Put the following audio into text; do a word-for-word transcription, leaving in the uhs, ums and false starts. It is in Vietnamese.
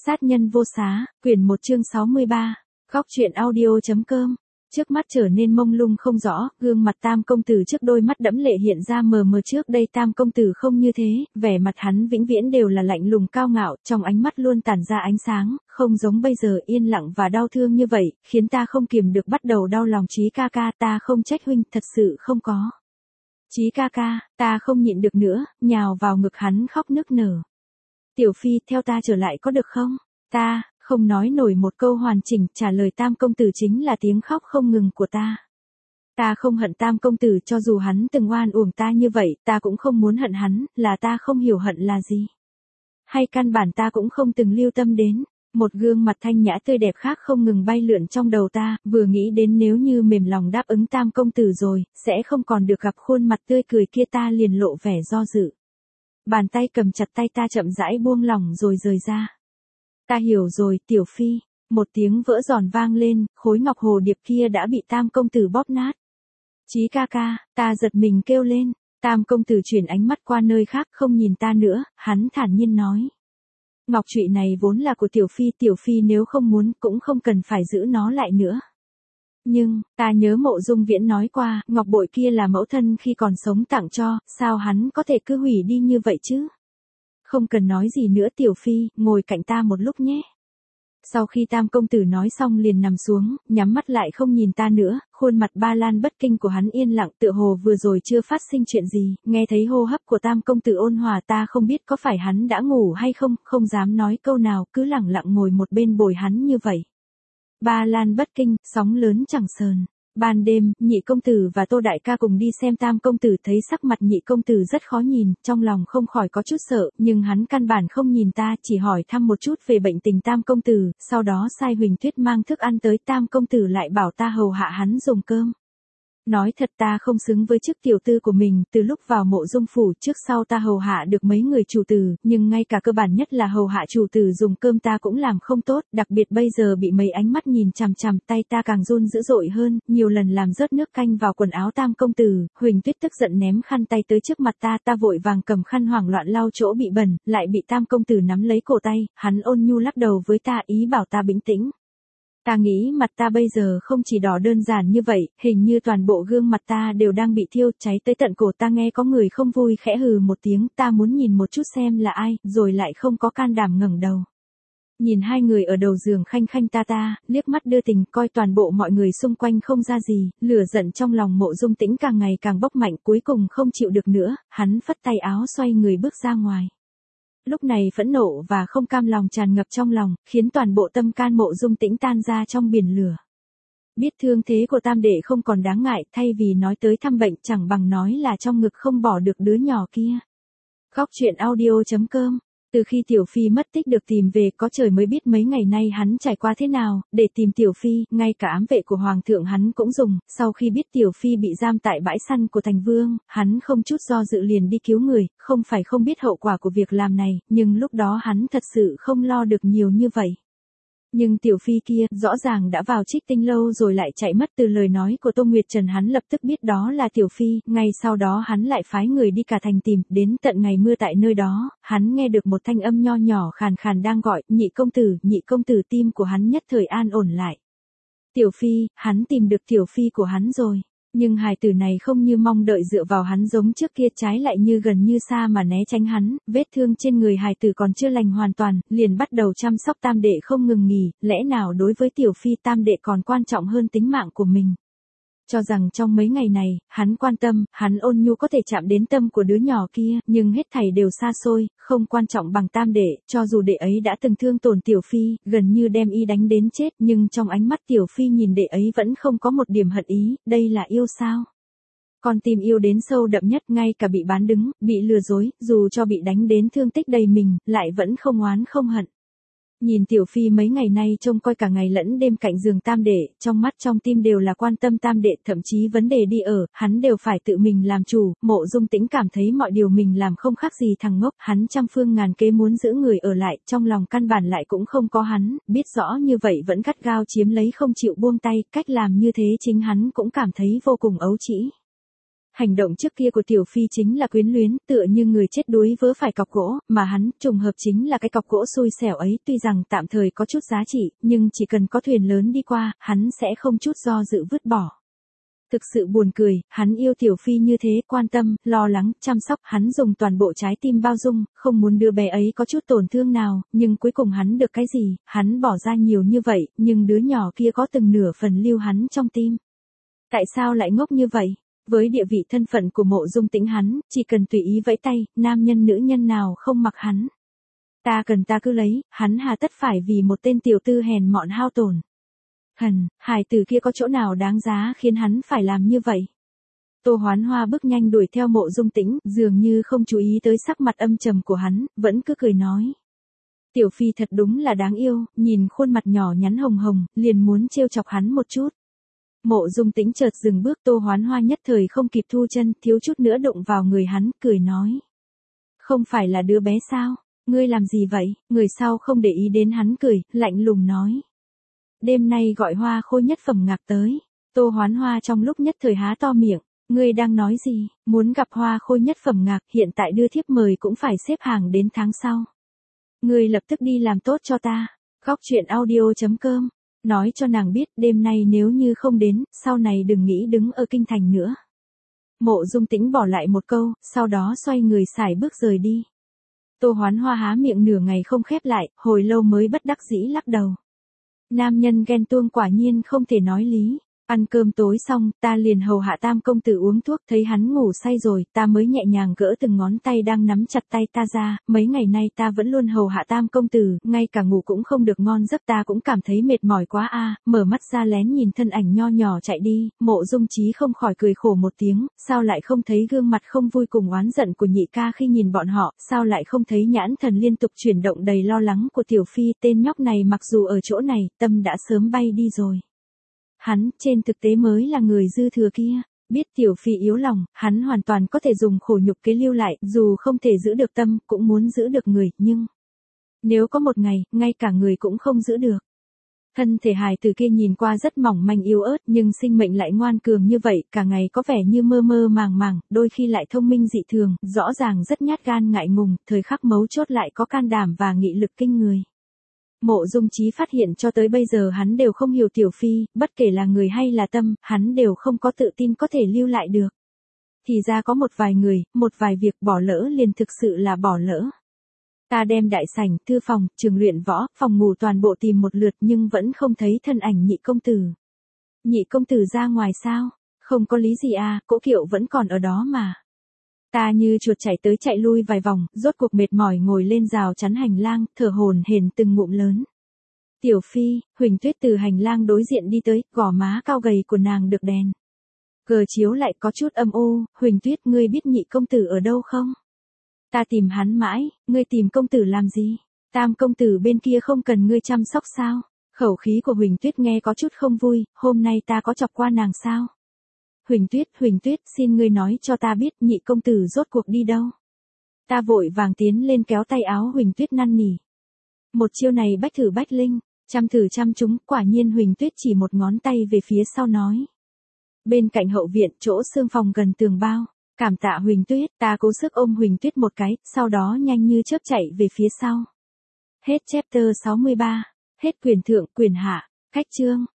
Sát nhân vô xá, quyển một chương sáu mươi ba, góc truyện audio chấm com. Trước mắt trở nên mông lung không rõ, gương mặt Tam công tử trước đôi mắt đẫm lệ hiện ra mờ mờ. Trước đây Tam công tử không như thế, vẻ mặt hắn vĩnh viễn đều là lạnh lùng cao ngạo, trong ánh mắt luôn tản ra ánh sáng, không giống bây giờ yên lặng và đau thương như vậy, khiến ta không kiềm được bắt đầu đau lòng. Chí ca ca, ta không trách huynh, thật sự không có. Chí ca ca, ta không nhịn được nữa, nhào vào ngực hắn khóc nức nở. Tiểu Phi, theo ta trở lại có được không? Ta, không nói nổi một câu hoàn chỉnh, trả lời Tam công tử chính là tiếng khóc không ngừng của ta. Ta không hận Tam công tử, cho dù hắn từng oan uổng ta như vậy, ta cũng không muốn hận hắn, là ta không hiểu hận là gì. Hay căn bản ta cũng không từng lưu tâm đến. Một gương mặt thanh nhã tươi đẹp khác không ngừng bay lượn trong đầu ta, vừa nghĩ đến nếu như mềm lòng đáp ứng Tam công tử rồi, sẽ không còn được gặp khuôn mặt tươi cười kia, ta liền lộ vẻ do dự. Bàn tay cầm chặt tay ta chậm rãi buông lỏng rồi rời ra. Ta hiểu rồi, Tiểu Phi. Một tiếng vỡ giòn vang lên, khối ngọc hồ điệp kia đã bị Tam công tử bóp nát. Chí ca ca, ta giật mình kêu lên. Tam công tử chuyển ánh mắt qua nơi khác, không nhìn ta nữa, hắn thản nhiên nói. Ngọc trụy này vốn là của Tiểu Phi, Tiểu Phi nếu không muốn cũng không cần phải giữ nó lại nữa. Nhưng, ta nhớ Mộ Dung Viễn nói qua, ngọc bội kia là mẫu thân khi còn sống tặng cho, sao hắn có thể cứ hủy đi như vậy chứ? Không cần nói gì nữa Tiểu Phi, ngồi cạnh ta một lúc nhé. Sau khi Tam công tử nói xong liền nằm xuống, nhắm mắt lại không nhìn ta nữa, khuôn mặt Ba Lan bất kinh của hắn yên lặng, tựa hồ vừa rồi chưa phát sinh chuyện gì, nghe thấy hô hấp của Tam công tử ôn hòa, ta không biết có phải hắn đã ngủ hay không, không dám nói câu nào, cứ lặng lặng ngồi một bên bồi hắn như vậy. Ba Lan bất kinh, sóng lớn chẳng sờn. Ban đêm, Nhị công tử và Tô đại ca cùng đi xem Tam công tử, thấy sắc mặt Nhị công tử rất khó nhìn, trong lòng không khỏi có chút sợ, nhưng hắn căn bản không nhìn ta, chỉ hỏi thăm một chút về bệnh tình Tam công tử, sau đó sai Huỳnh Tuyết mang thức ăn tới, Tam công tử lại bảo ta hầu hạ hắn dùng cơm. Nói thật ta không xứng với chức tiểu tư của mình, từ lúc vào Mộ Dung phủ trước sau ta hầu hạ được mấy người chủ tử, nhưng ngay cả cơ bản nhất là hầu hạ chủ tử dùng cơm ta cũng làm không tốt, đặc biệt bây giờ bị mấy ánh mắt nhìn chằm chằm, tay ta càng run dữ dội hơn, nhiều lần làm rớt nước canh vào quần áo Tam công tử. Huỳnh Tuyết tức giận ném khăn tay tới trước mặt ta, ta vội vàng cầm khăn hoảng loạn lau chỗ bị bẩn, lại bị Tam công tử nắm lấy cổ tay, hắn ôn nhu lắc đầu với ta, ý bảo ta bình tĩnh. Ta nghĩ mặt ta bây giờ không chỉ đỏ đơn giản như vậy, hình như toàn bộ gương mặt ta đều đang bị thiêu cháy tới tận cổ. Ta nghe có người không vui khẽ hừ một tiếng, ta muốn nhìn một chút xem là ai, rồi lại không có can đảm ngẩng đầu. Nhìn hai người ở đầu giường khanh khanh ta ta, liếc mắt đưa tình, coi toàn bộ mọi người xung quanh không ra gì, lửa giận trong lòng Mộ Dung Tĩnh càng ngày càng bốc mạnh, cuối cùng không chịu được nữa, hắn phất tay áo xoay người bước ra ngoài. Lúc này phẫn nộ và không cam lòng tràn ngập trong lòng, khiến toàn bộ tâm can Mộ Dung Tĩnh tan ra trong biển lửa. Biết thương thế của Tam đệ không còn đáng ngại, thay vì nói tới thăm bệnh chẳng bằng nói là trong ngực không bỏ được đứa nhỏ kia. Góc truyện audio chấm com. Từ khi Tiểu Phi mất tích được tìm về, có trời mới biết mấy ngày nay hắn trải qua thế nào, để tìm Tiểu Phi, ngay cả ám vệ của Hoàng thượng hắn cũng dùng, sau khi biết Tiểu Phi bị giam tại bãi săn của Thành Vương, hắn không chút do dự liền đi cứu người, không phải không biết hậu quả của việc làm này, nhưng lúc đó hắn thật sự không lo được nhiều như vậy. Nhưng Tiểu Phi kia, rõ ràng đã vào Trích Tinh lâu rồi lại chạy mất, từ lời nói của Tô Nguyệt Trần hắn lập tức biết đó là Tiểu Phi, ngay sau đó hắn lại phái người đi cả thành tìm, đến tận ngày mưa tại nơi đó, hắn nghe được một thanh âm nho nhỏ khàn khàn đang gọi, Nhị công tử, Nhị công tử, tim của hắn nhất thời an ổn lại. Tiểu Phi, hắn tìm được Tiểu Phi của hắn rồi. Nhưng hài tử này không như mong đợi dựa vào hắn giống trước kia, trái lại như gần như xa mà né tránh hắn, vết thương trên người hài tử còn chưa lành hoàn toàn, liền bắt đầu chăm sóc Tam đệ không ngừng nghỉ, lẽ nào đối với Tiểu Phi Tam đệ còn quan trọng hơn tính mạng của mình. Cho rằng trong mấy ngày này, hắn quan tâm, hắn ôn nhu có thể chạm đến tâm của đứa nhỏ kia, nhưng hết thảy đều xa xôi, không quan trọng bằng Tam đệ, cho dù đệ ấy đã từng thương tổn Tiểu Phi, gần như đem y đánh đến chết, nhưng trong ánh mắt Tiểu Phi nhìn đệ ấy vẫn không có một điểm hận ý, đây là yêu sao? Con tim yêu đến sâu đậm nhất, ngay cả bị bán đứng, bị lừa dối, dù cho bị đánh đến thương tích đầy mình, lại vẫn không oán không hận. Nhìn Tiểu Phi mấy ngày nay trông coi cả ngày lẫn đêm cạnh giường Tam đệ, trong mắt trong tim đều là quan tâm Tam đệ, thậm chí vấn đề đi ở, hắn đều phải tự mình làm chủ. Mộ Dung Tĩnh cảm thấy mọi điều mình làm không khác gì thằng ngốc, hắn trăm phương ngàn kế muốn giữ người ở lại, trong lòng căn bản lại cũng không có hắn, biết rõ như vậy vẫn gắt gao chiếm lấy không chịu buông tay, cách làm như thế chính hắn cũng cảm thấy vô cùng ấu trĩ. Hành động trước kia của Tiểu Phi chính là quyến luyến, tựa như người chết đuối vớ phải cọc gỗ, mà hắn, trùng hợp chính là cái cọc gỗ xui xẻo ấy, tuy rằng tạm thời có chút giá trị, nhưng chỉ cần có thuyền lớn đi qua, hắn sẽ không chút do dự vứt bỏ. Thực sự buồn cười, hắn yêu Tiểu Phi như thế, quan tâm, lo lắng, chăm sóc, hắn dùng toàn bộ trái tim bao dung, không muốn đứa bé ấy có chút tổn thương nào, nhưng cuối cùng hắn được cái gì, hắn bỏ ra nhiều như vậy, nhưng đứa nhỏ kia có từng nửa phần lưu hắn trong tim. Tại sao lại ngốc như vậy? Với địa vị thân phận của Mộ Dung Tĩnh hắn, chỉ cần tùy ý vẫy tay, nam nhân nữ nhân nào không mặc hắn. Ta cần ta cứ lấy, hắn hà tất phải vì một tên tiểu tư hèn mọn hao tổn. Hần, hài tử kia có chỗ nào đáng giá khiến hắn phải làm như vậy? Tô Hoán Hoa bước nhanh đuổi theo Mộ Dung Tĩnh, dường như không chú ý tới sắc mặt âm trầm của hắn, vẫn cứ cười nói. Tiểu Phi thật đúng là đáng yêu, nhìn khuôn mặt nhỏ nhắn hồng hồng, liền muốn trêu chọc hắn một chút. Mộ Dung Tĩnh chợt dừng bước, Tô Hoán Hoa nhất thời không kịp thu chân, thiếu chút nữa đụng vào người hắn, cười nói. Không phải là đứa bé sao? Ngươi làm gì vậy? Người sau không để ý đến hắn cười, lạnh lùng nói. Đêm nay gọi Hoa Khôi nhất phẩm ngạc tới. Tô Hoán Hoa trong lúc nhất thời há to miệng. Ngươi đang nói gì? Muốn gặp Hoa Khôi nhất phẩm ngạc, hiện tại đưa thiếp mời cũng phải xếp hàng đến tháng sau. Ngươi lập tức đi làm tốt cho ta. Góc truyện audio chấm com. Nói cho nàng biết đêm nay nếu như không đến, sau này đừng nghĩ đứng ở kinh thành nữa. Mộ Dung Tĩnh bỏ lại một câu, sau đó xoay người sải bước rời đi. Tô Hoán Hoa há miệng nửa ngày không khép lại, hồi lâu mới bất đắc dĩ lắc đầu. Nam nhân ghen tuông quả nhiên không thể nói lý. Ăn cơm tối xong, ta liền hầu hạ Tam công tử uống thuốc, thấy hắn ngủ say rồi, ta mới nhẹ nhàng gỡ từng ngón tay đang nắm chặt tay ta ra, mấy ngày nay ta vẫn luôn hầu hạ Tam công tử, ngay cả ngủ cũng không được ngon giấc, ta cũng cảm thấy mệt mỏi quá a. Mở mắt ra lén nhìn thân ảnh nho nhỏ chạy đi, Mộ Dung Chí không khỏi cười khổ một tiếng, sao lại không thấy gương mặt không vui cùng oán giận của nhị ca khi nhìn bọn họ, sao lại không thấy nhãn thần liên tục chuyển động đầy lo lắng của Tiểu Phi, tên nhóc này mặc dù ở chỗ này, tâm đã sớm bay đi rồi. Hắn, trên thực tế mới là người dư thừa kia. Biết Tiểu Phi yếu lòng, hắn hoàn toàn có thể dùng khổ nhục kế lưu lại, dù không thể giữ được tâm, cũng muốn giữ được người, nhưng... Nếu có một ngày, ngay cả người cũng không giữ được. Thân thể hài tử kia nhìn qua rất mỏng manh yếu ớt, nhưng sinh mệnh lại ngoan cường như vậy, cả ngày có vẻ như mơ mơ màng màng, đôi khi lại thông minh dị thường, rõ ràng rất nhát gan ngại ngùng, thời khắc mấu chốt lại có can đảm và nghị lực kinh người. Mộ Dung Chí phát hiện cho tới bây giờ hắn đều không hiểu Tiểu Phi, bất kể là người hay là tâm, hắn đều không có tự tin có thể lưu lại được. Thì ra có một vài người, một vài việc bỏ lỡ liền thực sự là bỏ lỡ. Ta đem đại sảnh, thư phòng, trường luyện võ, phòng ngủ toàn bộ tìm một lượt nhưng vẫn không thấy thân ảnh nhị công tử. Nhị công tử ra ngoài sao? Không có lý gì à, cỗ kiệu vẫn còn ở đó mà. Ta như chuột chạy tới chạy lui vài vòng, rốt cuộc mệt mỏi ngồi lên rào chắn hành lang, thở hổn hển từng ngụm lớn. Tiểu Phi, Huỳnh Tuyết từ hành lang đối diện đi tới, gò má cao gầy của nàng được đèn cờ chiếu lại có chút âm u. Huỳnh Tuyết, ngươi biết nhị công tử ở đâu không? Ta tìm hắn mãi, ngươi tìm công tử làm gì? Tam công tử bên kia không cần ngươi chăm sóc sao? Khẩu khí của Huỳnh Tuyết nghe có chút không vui, hôm nay ta có chọc qua nàng sao? Huỳnh Tuyết, Huỳnh Tuyết, xin ngươi nói cho ta biết nhị công tử rốt cuộc đi đâu. Ta vội vàng tiến lên kéo tay áo Huỳnh Tuyết năn nỉ. Một chiêu này bách thử bách linh, chăm thử chăm chúng, quả nhiên Huỳnh Tuyết chỉ một ngón tay về phía sau nói. Bên cạnh hậu viện, chỗ xương phòng gần tường bao, cảm tạ Huỳnh Tuyết, ta cố sức ôm Huỳnh Tuyết một cái, sau đó nhanh như chớp chạy về phía sau. Hết chapter sáu mươi ba, hết quyền thượng, quyền hạ, cách chương.